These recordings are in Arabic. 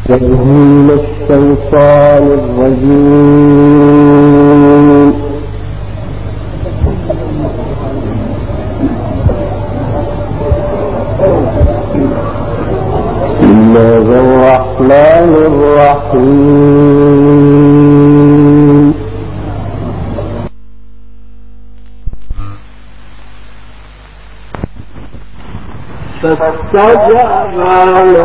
من الشيطان الرجيم. بسم الله الرحمن الرحيم. فاستجبنا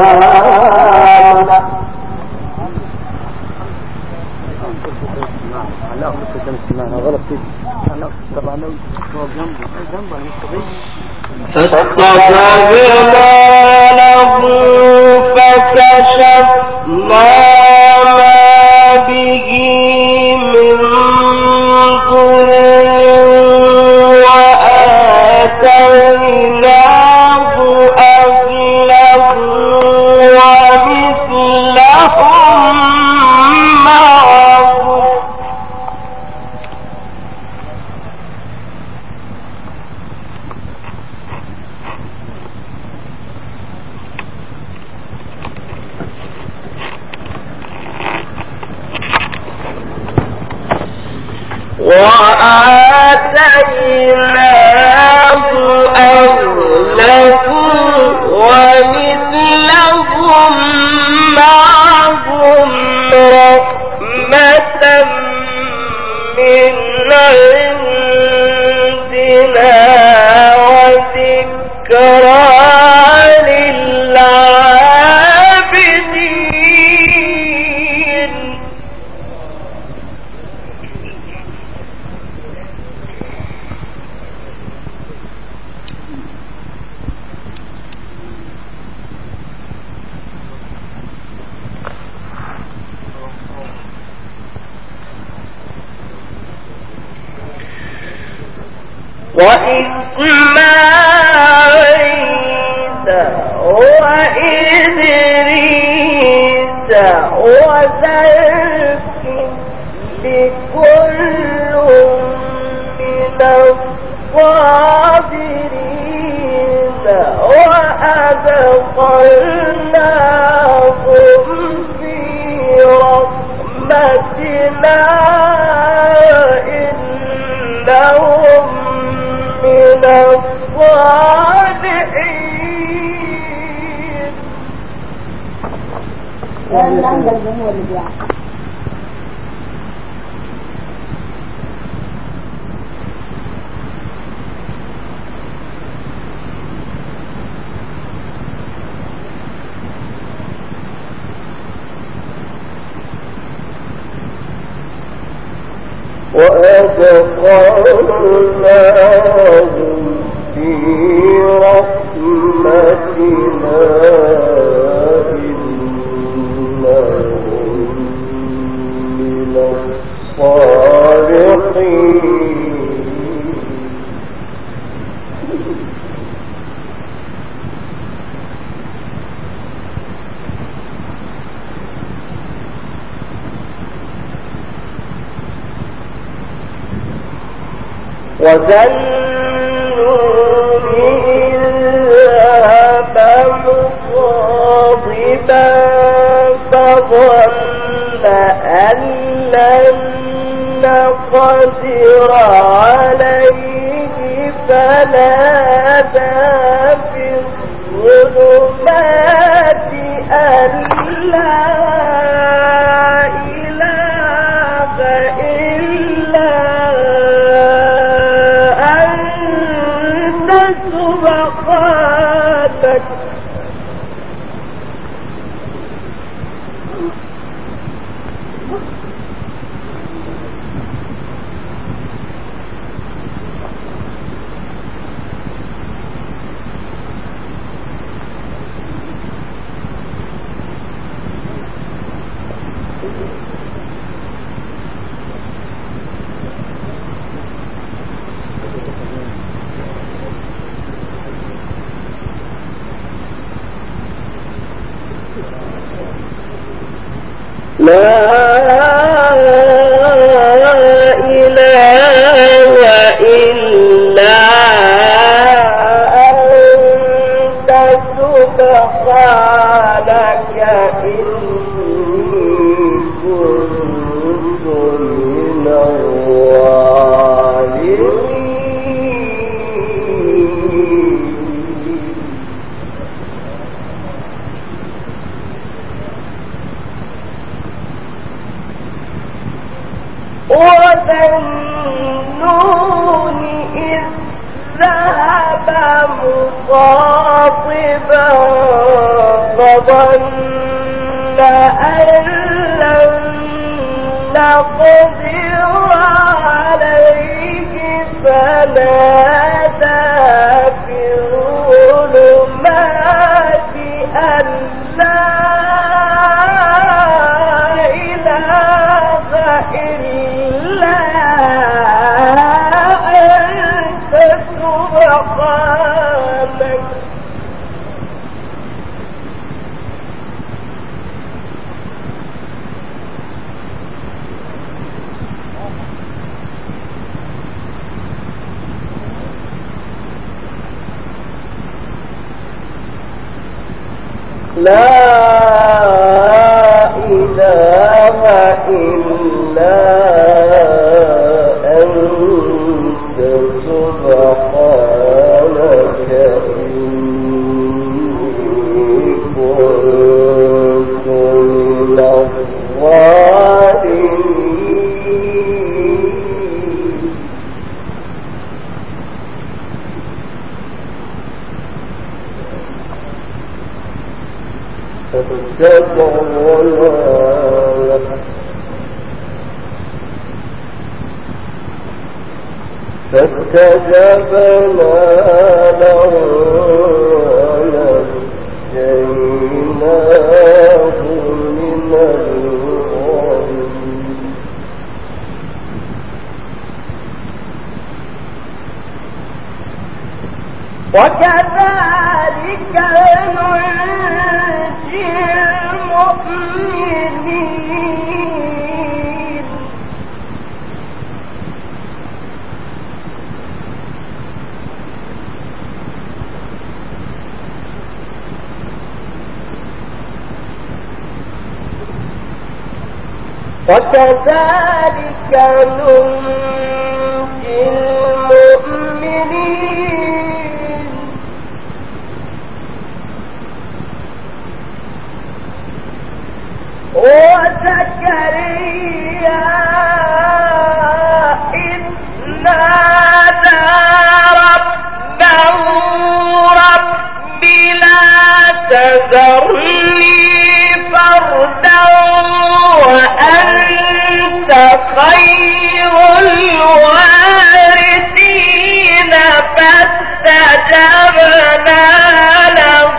له فكشفنا ما به من ضر وآتيناه أهله ومثلهم معهم وآتيناه أهله ومثلهم معهم رحمة من عندنا وذكرى للعابدين. وإسماعيل وإدريس وذا لكل من الصابرين وأدخلناهم في رحمتنا إنهم من الصالحين. وأدخلناهم في رحمتنا إنهم من الصالحين. وذا النون إذ ذهب مغاضبا فظن أن لن نقدر عليه فنادى في الظلمات أن لا إله إلا سبحانك لا إله إلا أنت سبحانك إني وذنون إذ ذهب مخاطبا فظن أن لن نقدر عليه فنادى في الظلمات أن لا إله إلا أنت سبحانك لا إله إلا أنت سبحانك إني كنت من الظالمين فاستجبنا له ونجيناه من الغم وكذلك ننجي المؤمنين وكذلك ننجي المؤمنين وزكريا إذ نادى ربه رب لا تذرني فردا وأنت خير الوارثين فاستجبنا له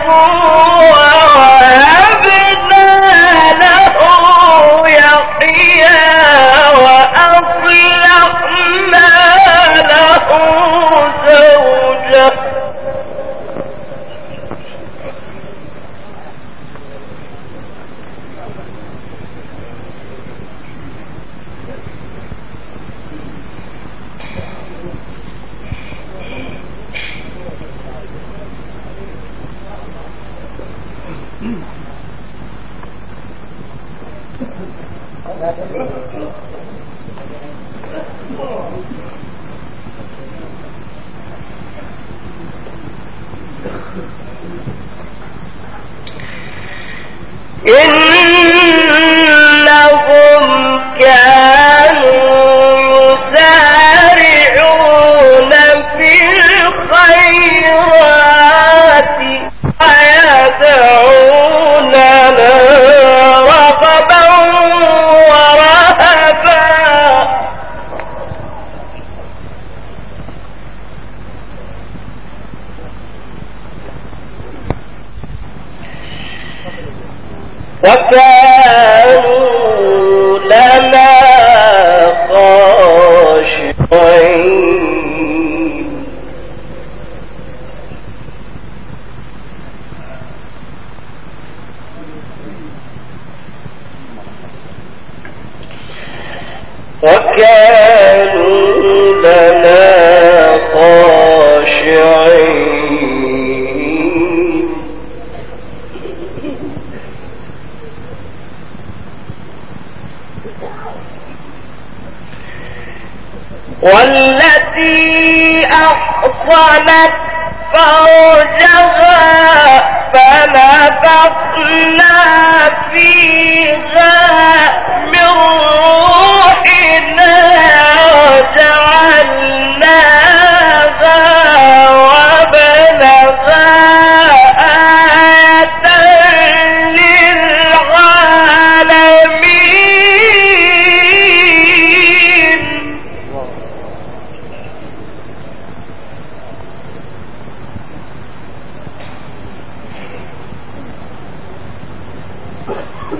ووهبنا له يحيى وأصلحنا له زوجه إنهم كانوا يسارعون في الخيرات ويدعوننا رغبا ورهبا وكانوا لنا خاشعين والتي أحصنت فرجها فنفخنا فيها من روحنا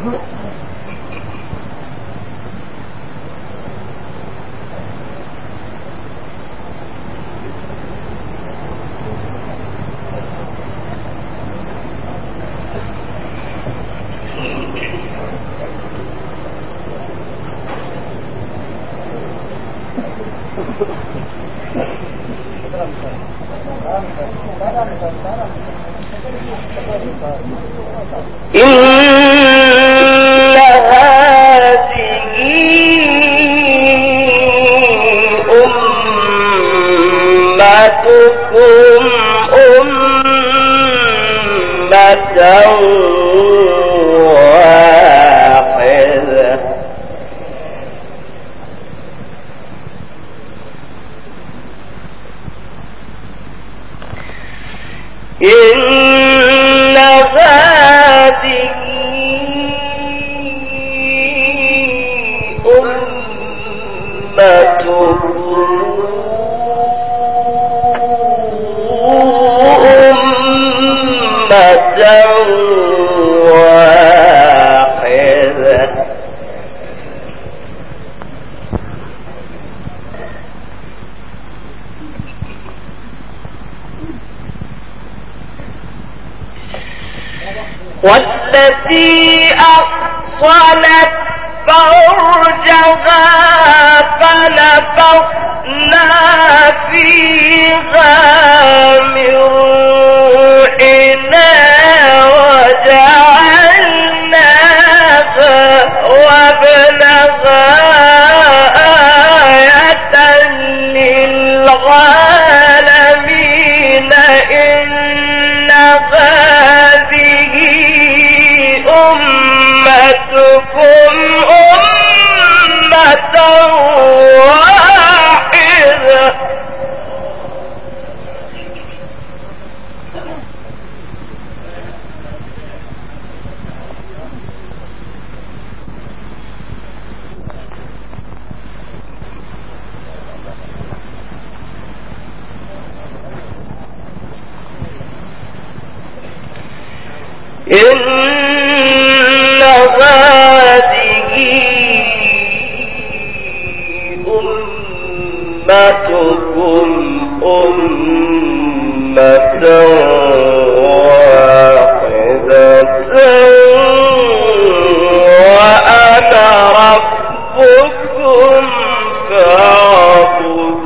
والتي أحصنت فرجها فنفخنا فيها من روحنا وجعلناها وابنها آية للعالمين إن هذه أمتكم أمة واحدة إن هذه أمتكم أمة واحدة وأنا ربكم فاعبدون.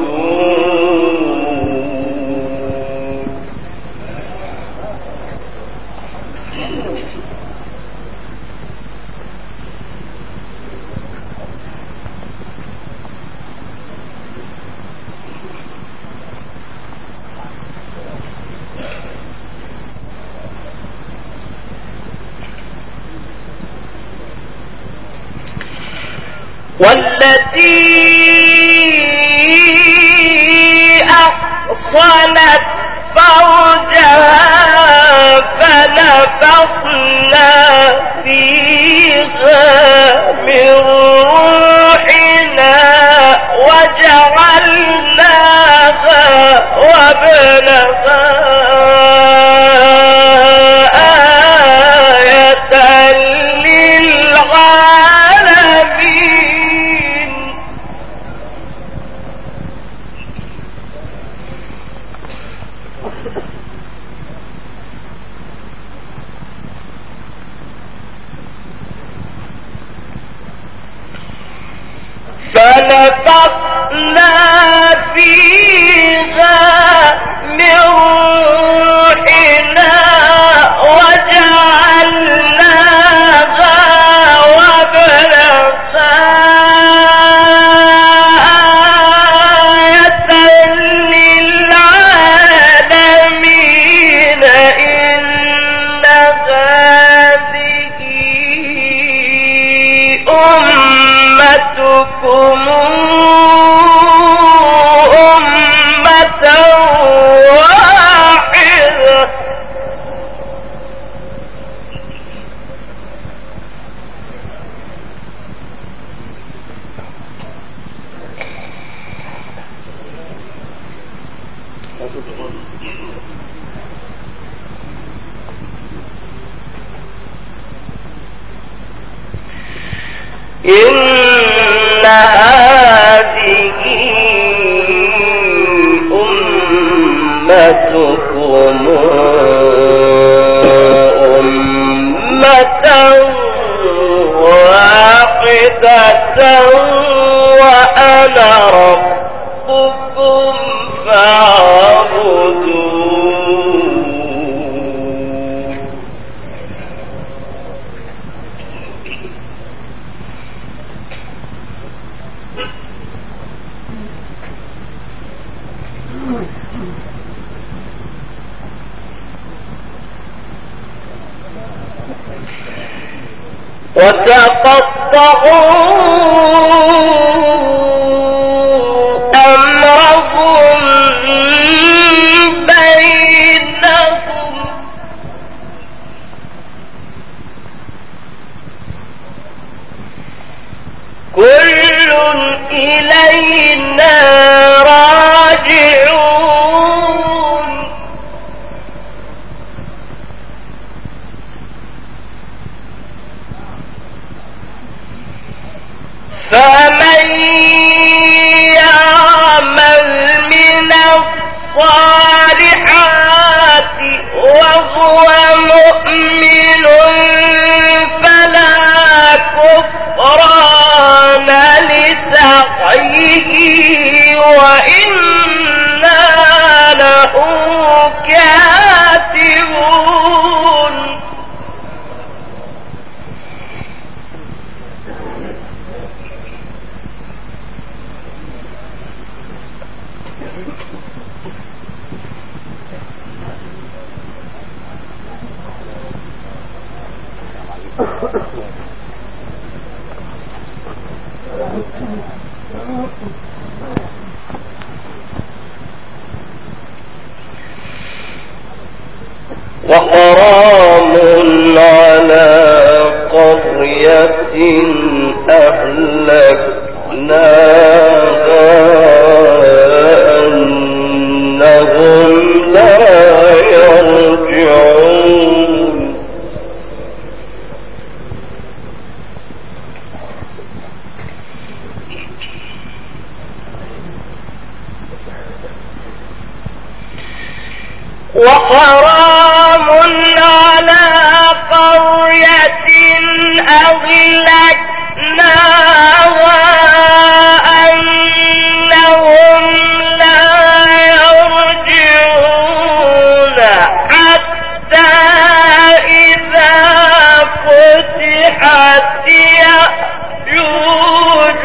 والتي أحصنت فرجها فنفخنا فيها من روحنا وجعلناها وابنها آية للعالمين. فنفخنا فيها من روحنا وجعلناها وابنها آية للعالمين إن هذه أمتكم أمة واحدة إن هذه أمتكم أمة واحدة وأنا ربكم فاعبدون. وتقطعوا أمرهم بينهم كل إلينا راجعون. فمن يعمل من الصالحات وهو مؤمن فلا كفران لسعيه وإنا له كاتبون. وحرام على قرية أهلكناها أنهم لا يرجعون. وحرام على قرية أهلكناها أنهم لا يرجعون حتى إذا فتحت يأجوج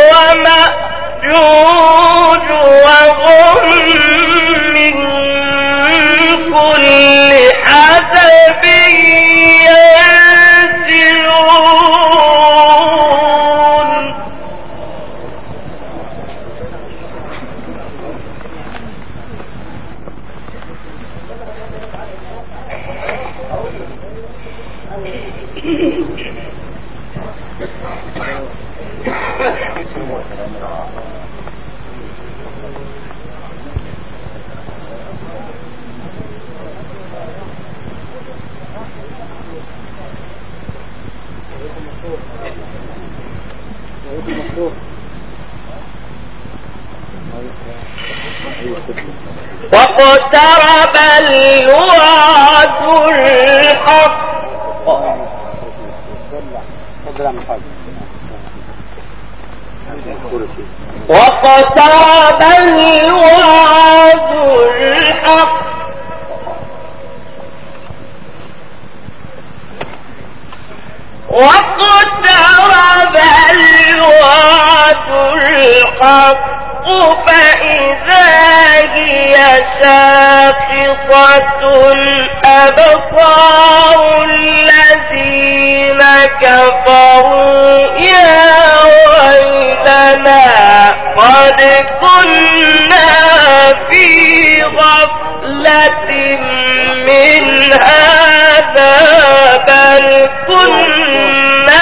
ومأجوج وهم من كل حدب ينسلون. واقترب الوعد الحق واقترب الوعد الحق واقترب الوعد الحق فإذا هي شاخصة أبصار الذين كفروا يا ويلنا قد كنا في غفلة من هذا بل كنا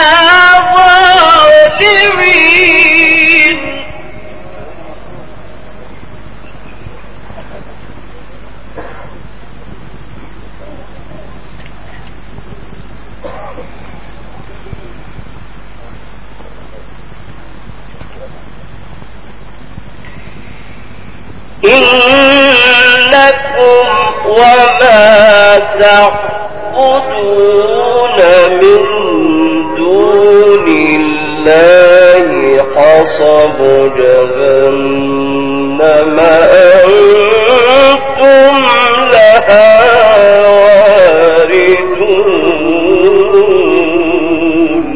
ظالمين. وما تعبدون من دون الله حصب جهنم أنتم لها واردون.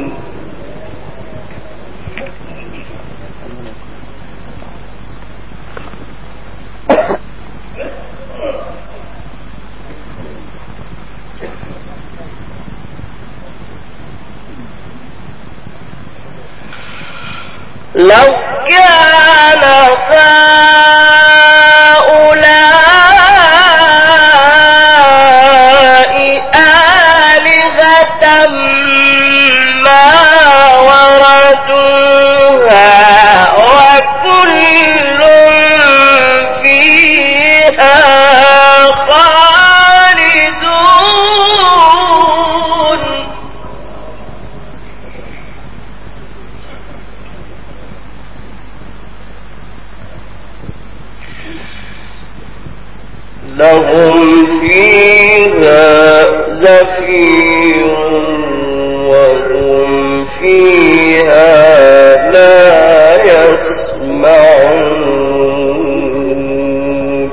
لو كان هؤلاء آلهة ما وردوها وكل فيها خالدون. لهم فيها زفير وهم فيها لا يسمعون.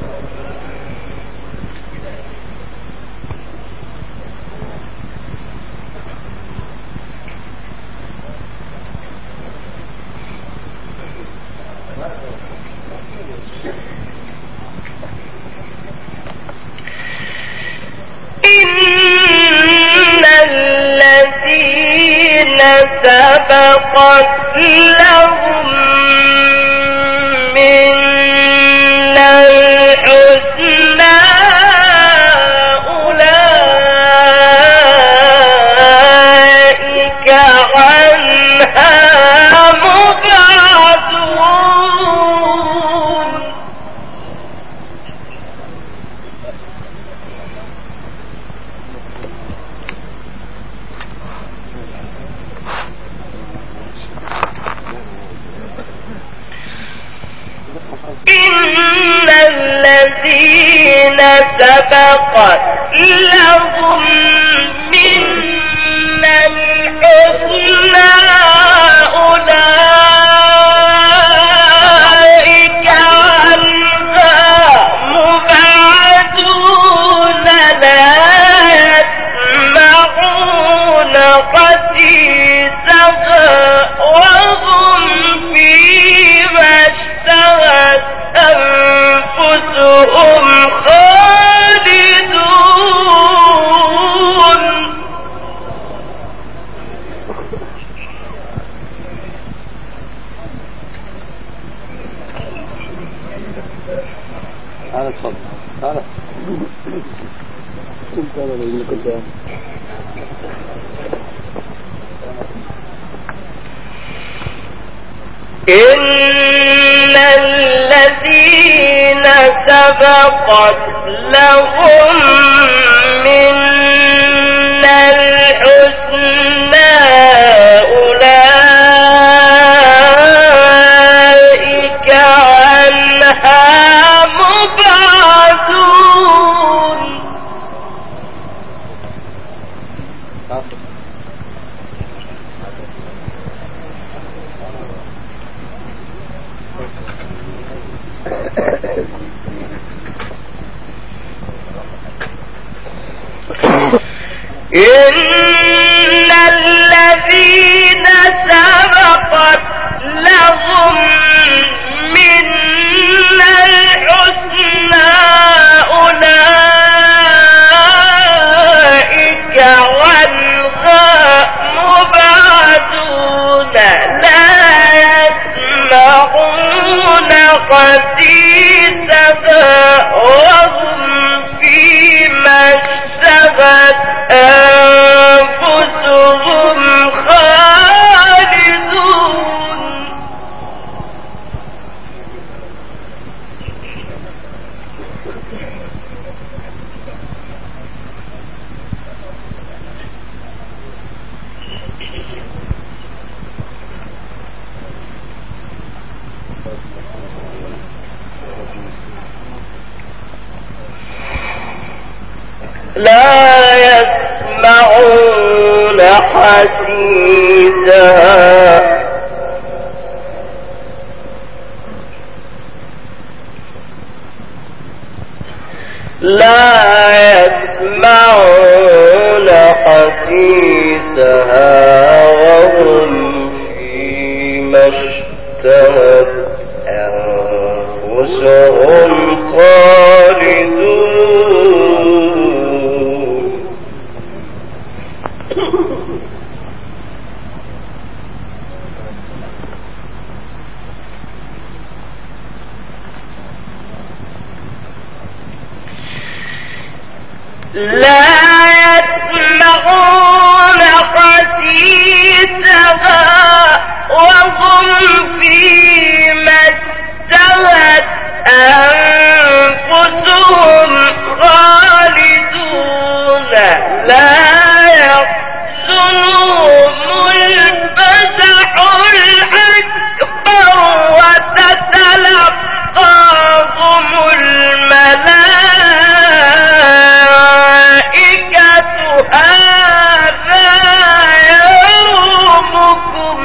إن الذين سبقت لهم منا الحسنى أولئك عنها مبعدون. إن الذين سبقت لهم منا الحسنى أولئك عنها مبعدون لا يسمعون قسيسها وهم فيما اشتهت أنفسهم خالدون. تعال اتفضل تعال كنت انا اللي كنت إن الذين سبقت لهم منا الحسنى أولئك عنها مبعدون. إن الذين سبقت لهم منا الحسنى أولئك عنها مبعدون لا يسمعون قسيسها وهم فيما اشتهت أنفسهم خالدون. يسمعون حسيسها لا يسمعون حسيسها وهم فيما اشتهت أنفسهم خالدون لا يسمعون حسيسها وهم فيما اشتهت أنفسهم خالدون لا يحزنهم الفزع الأكبر وتتلقاهم الملائكة هذا يومكم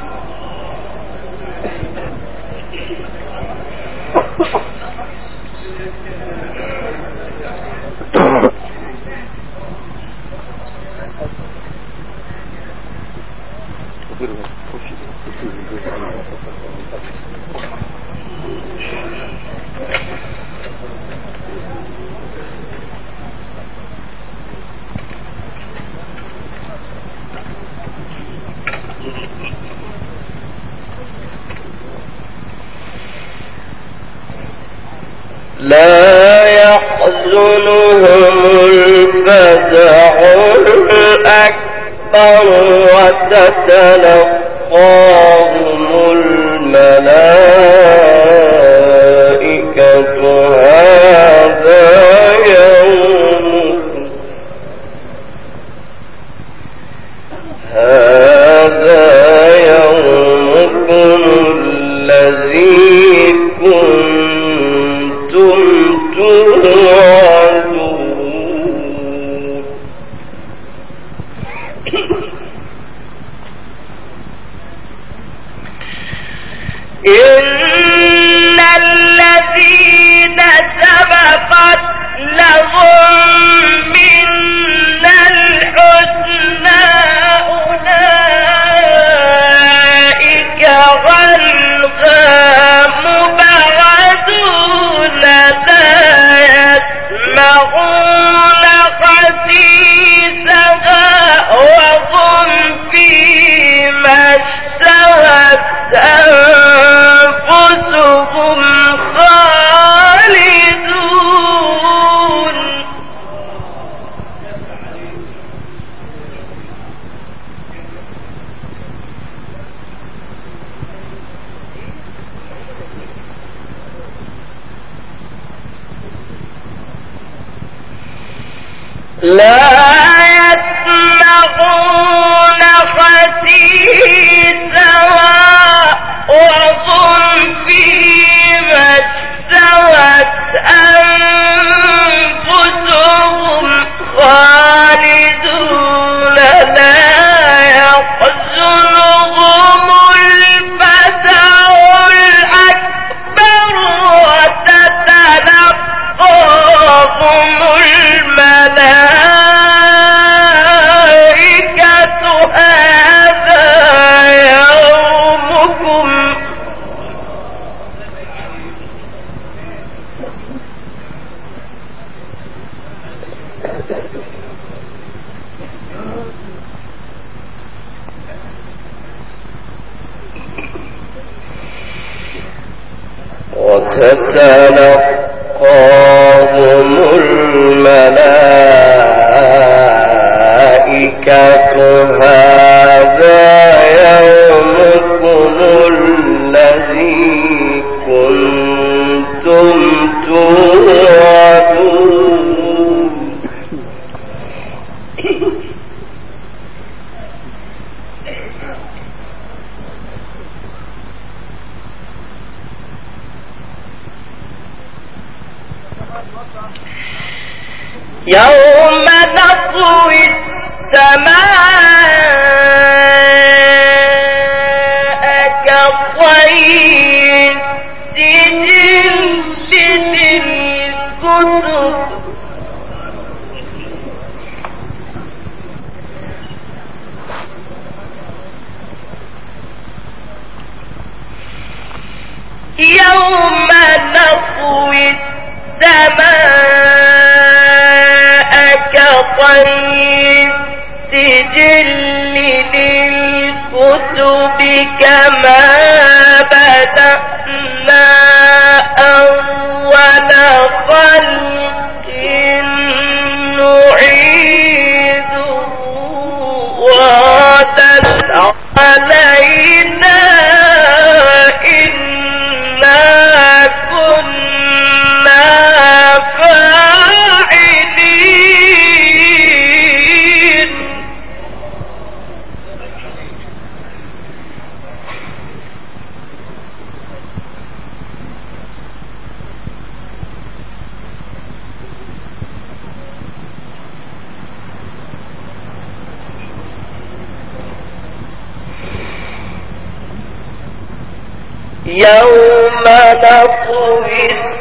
لا يحزنهم الفزع الأكبر وتتلقاهم الملائكة هذا يومكم الذي كنتم توعدون إن الذين سبقت لهم منا الحسنى أولئك عنها مبعدون لا يسمعون حسيسها وهم فيما اشتهت أنفسهم خالدون لا يسمعون حسيسها وهم فيما اشتهت أنفسهم خالدون لا يحزنهم الفزع الأكبر وتتلقاهم الملائكة هذا يومكم وتتلقاهم الملائكة هذا يومكم الذي كنتم توعدون يوم نطوي يوم نطوي السماء كطي السجل للكتب كما بدأنا أول خلق نعيده وعدا علينا كنا فاعلين. يوم نطوي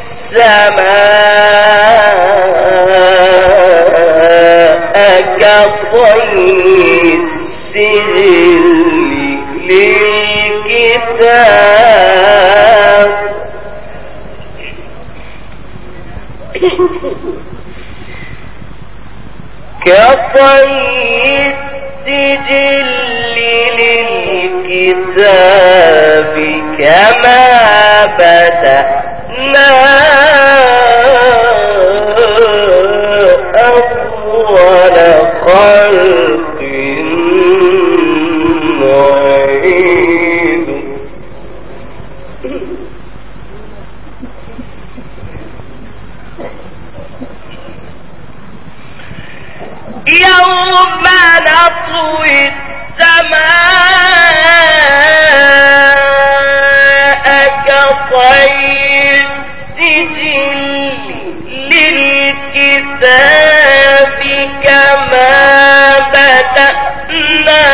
السماء كطي السجل للكتاب كطي السجل للكتاب كما بدأنا أول خلق نعيد. يوم نطوي السماء كطي السجل للكتاب كما بدأنا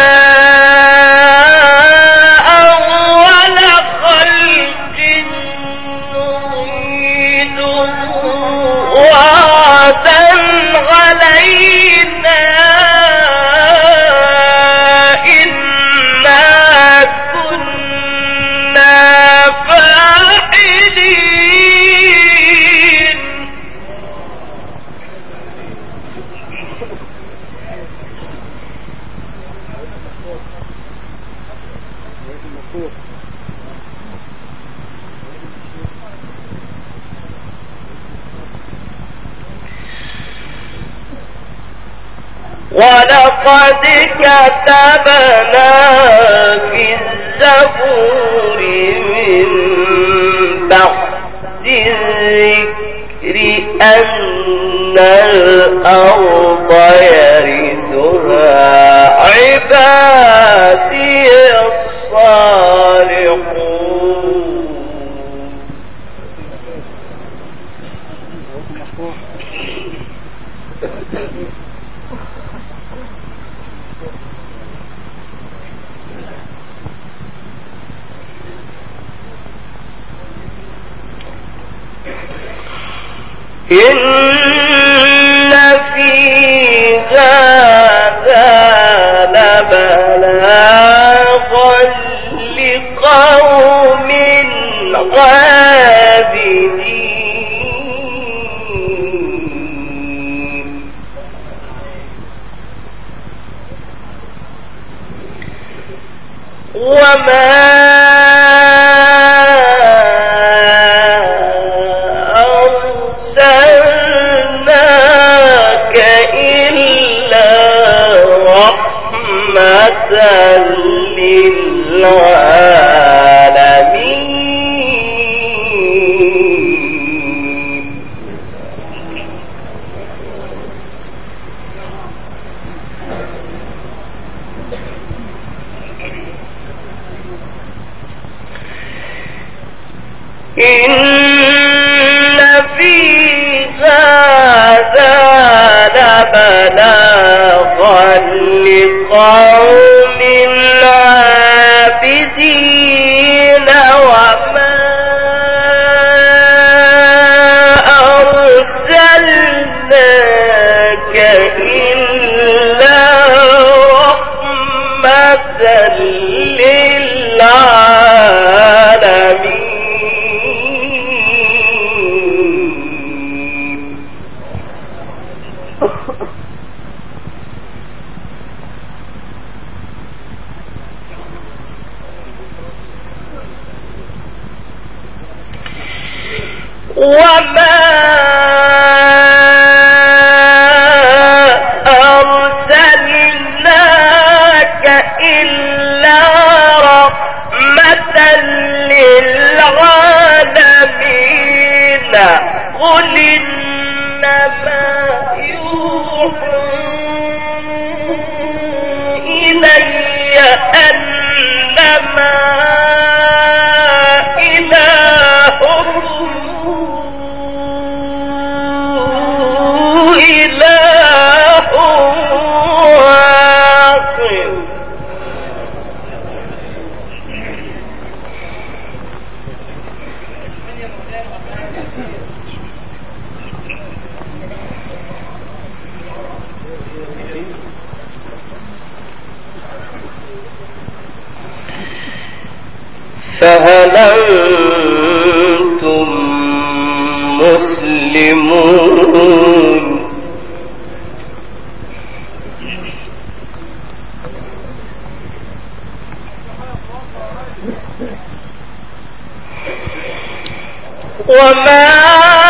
أول خلق نعيده وعدا علينا ولقد كتبنا في الزبور من بعد الذكر أن الأرض يرثها عبادي الصالحون. إن في هذا لبلاغا لقوم عابدين. وما للعالمين. إن في هذا لبلاغا لقوم عابدين وما أرسلناك إلا رحمة للعالمين وما أرسلناك إلا رحمة للعالمين قل إنما يوحى إلي أنما إله واحد فهل أنتم مسلمون وما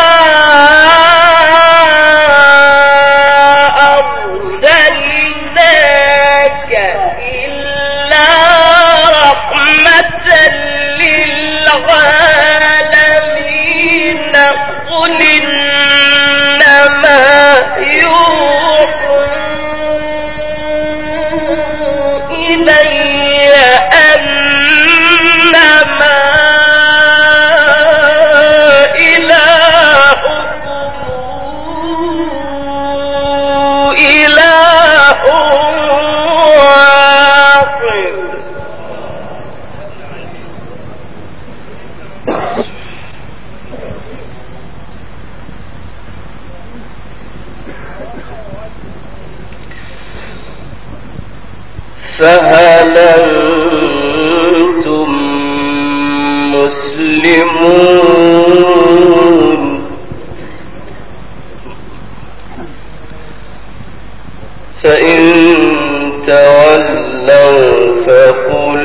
أرسلناك إلا رحمة للعالمين قل إنما يوحى إلي أنما فهل أنتم مسلمون فإن تولوا فقل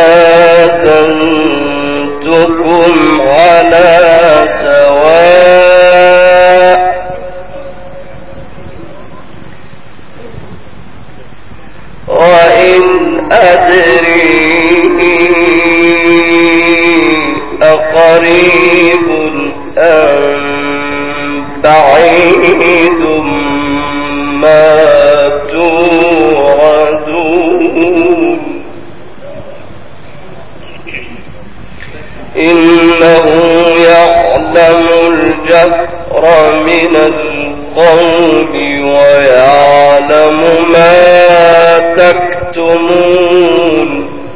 آذنتكم على سواء وإن أدري أقريب أم بعيد ما توعدون إنه يعلم الجهر من القول ويعلم ما تكتمون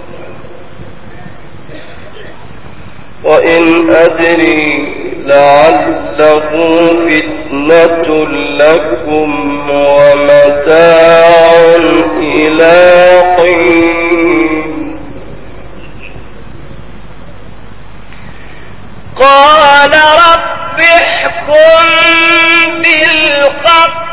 وإن أدري لعله فتنة لكم ومتاع إلى حين قال رب احكم بالحق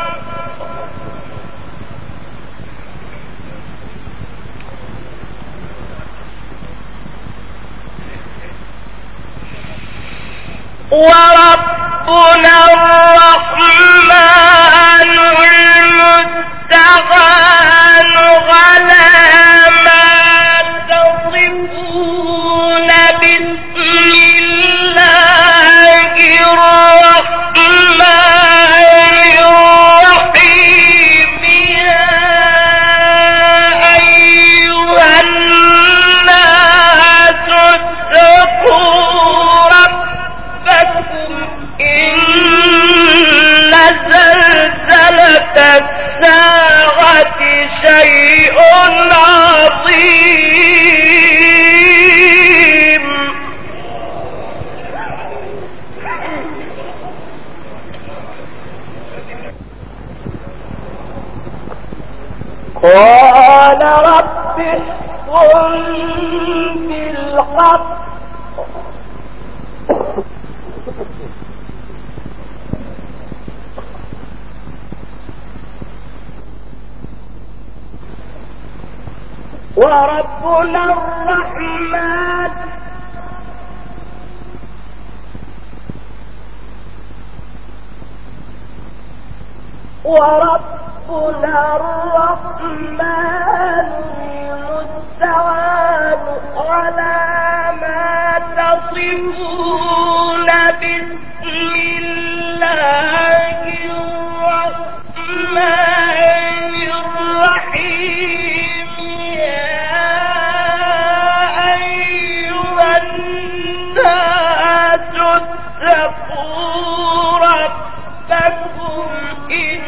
وربنا الرحمن المستعان على ما تصفون بسم الله الرحمن الرحيم يا أيها الناس اتقوا ربكم إن زلزلة الساعة ونبئهم بالحق وربنا الرحمن المستعان على ما تصفون بسم الله الرحمن الرحيم يا أيها الناس اتقوا ربكم إن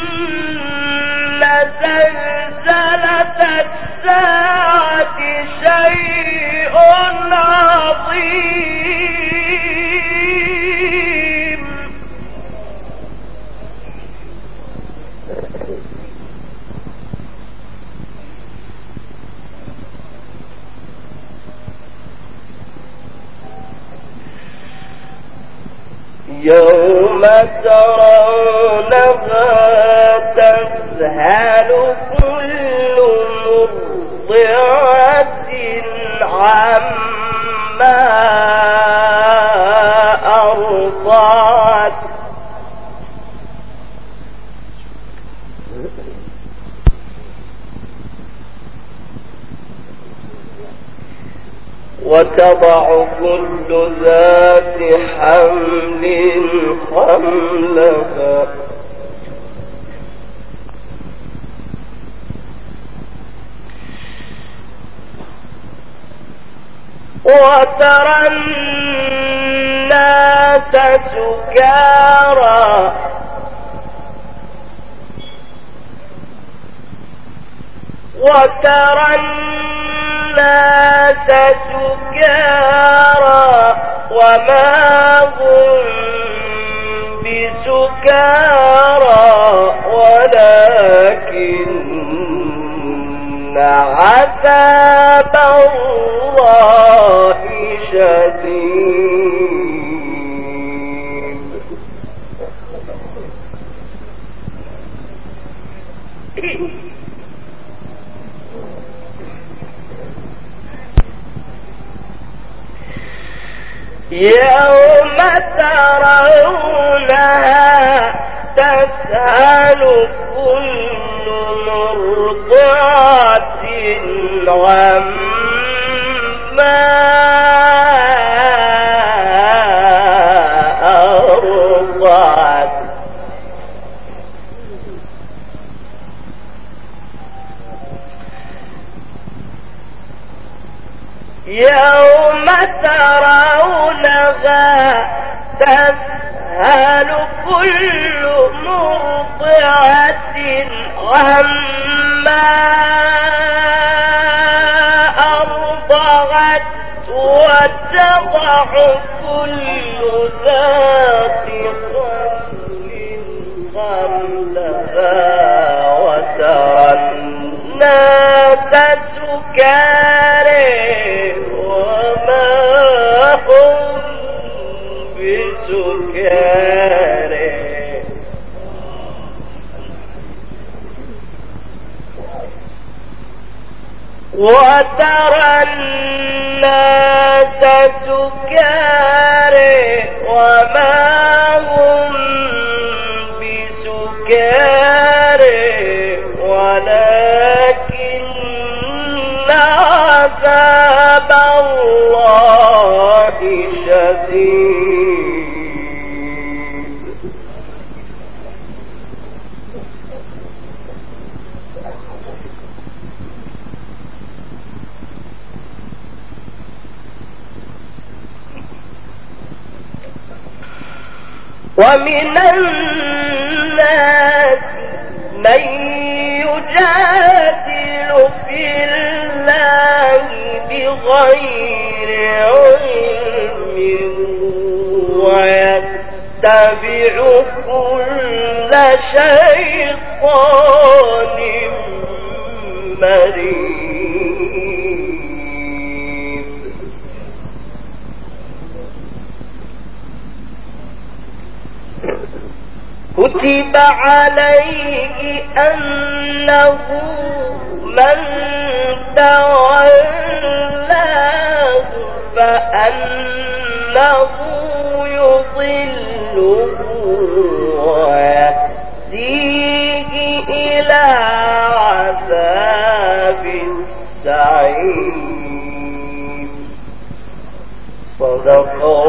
زلزلة الساعة شيء عظيم يوم ترونها تذهل كل مرضعة عما أرضعت وتضع كل ذات حمل حملها وترى الناس سكارى وما هم بسكارى ولكن عذاب الله شديد يوم ترونها تذهل كل مرضعة عما أرضعت يوم ترونها تذهل كل مرضعة عما أرضعت وتضع كل ذات حمل حملها وترى الناس سكارى وما هم بسكارى وترى الناس سكارى وما هم بسكارى ولكن عذاب الله شديد ومن الناس من يجادل في الله بغير علم ويتبع كل شيطان مريض كتب عليه أنه من تولاه فأنه يضله ويهديه إلى عذاب السعير صدق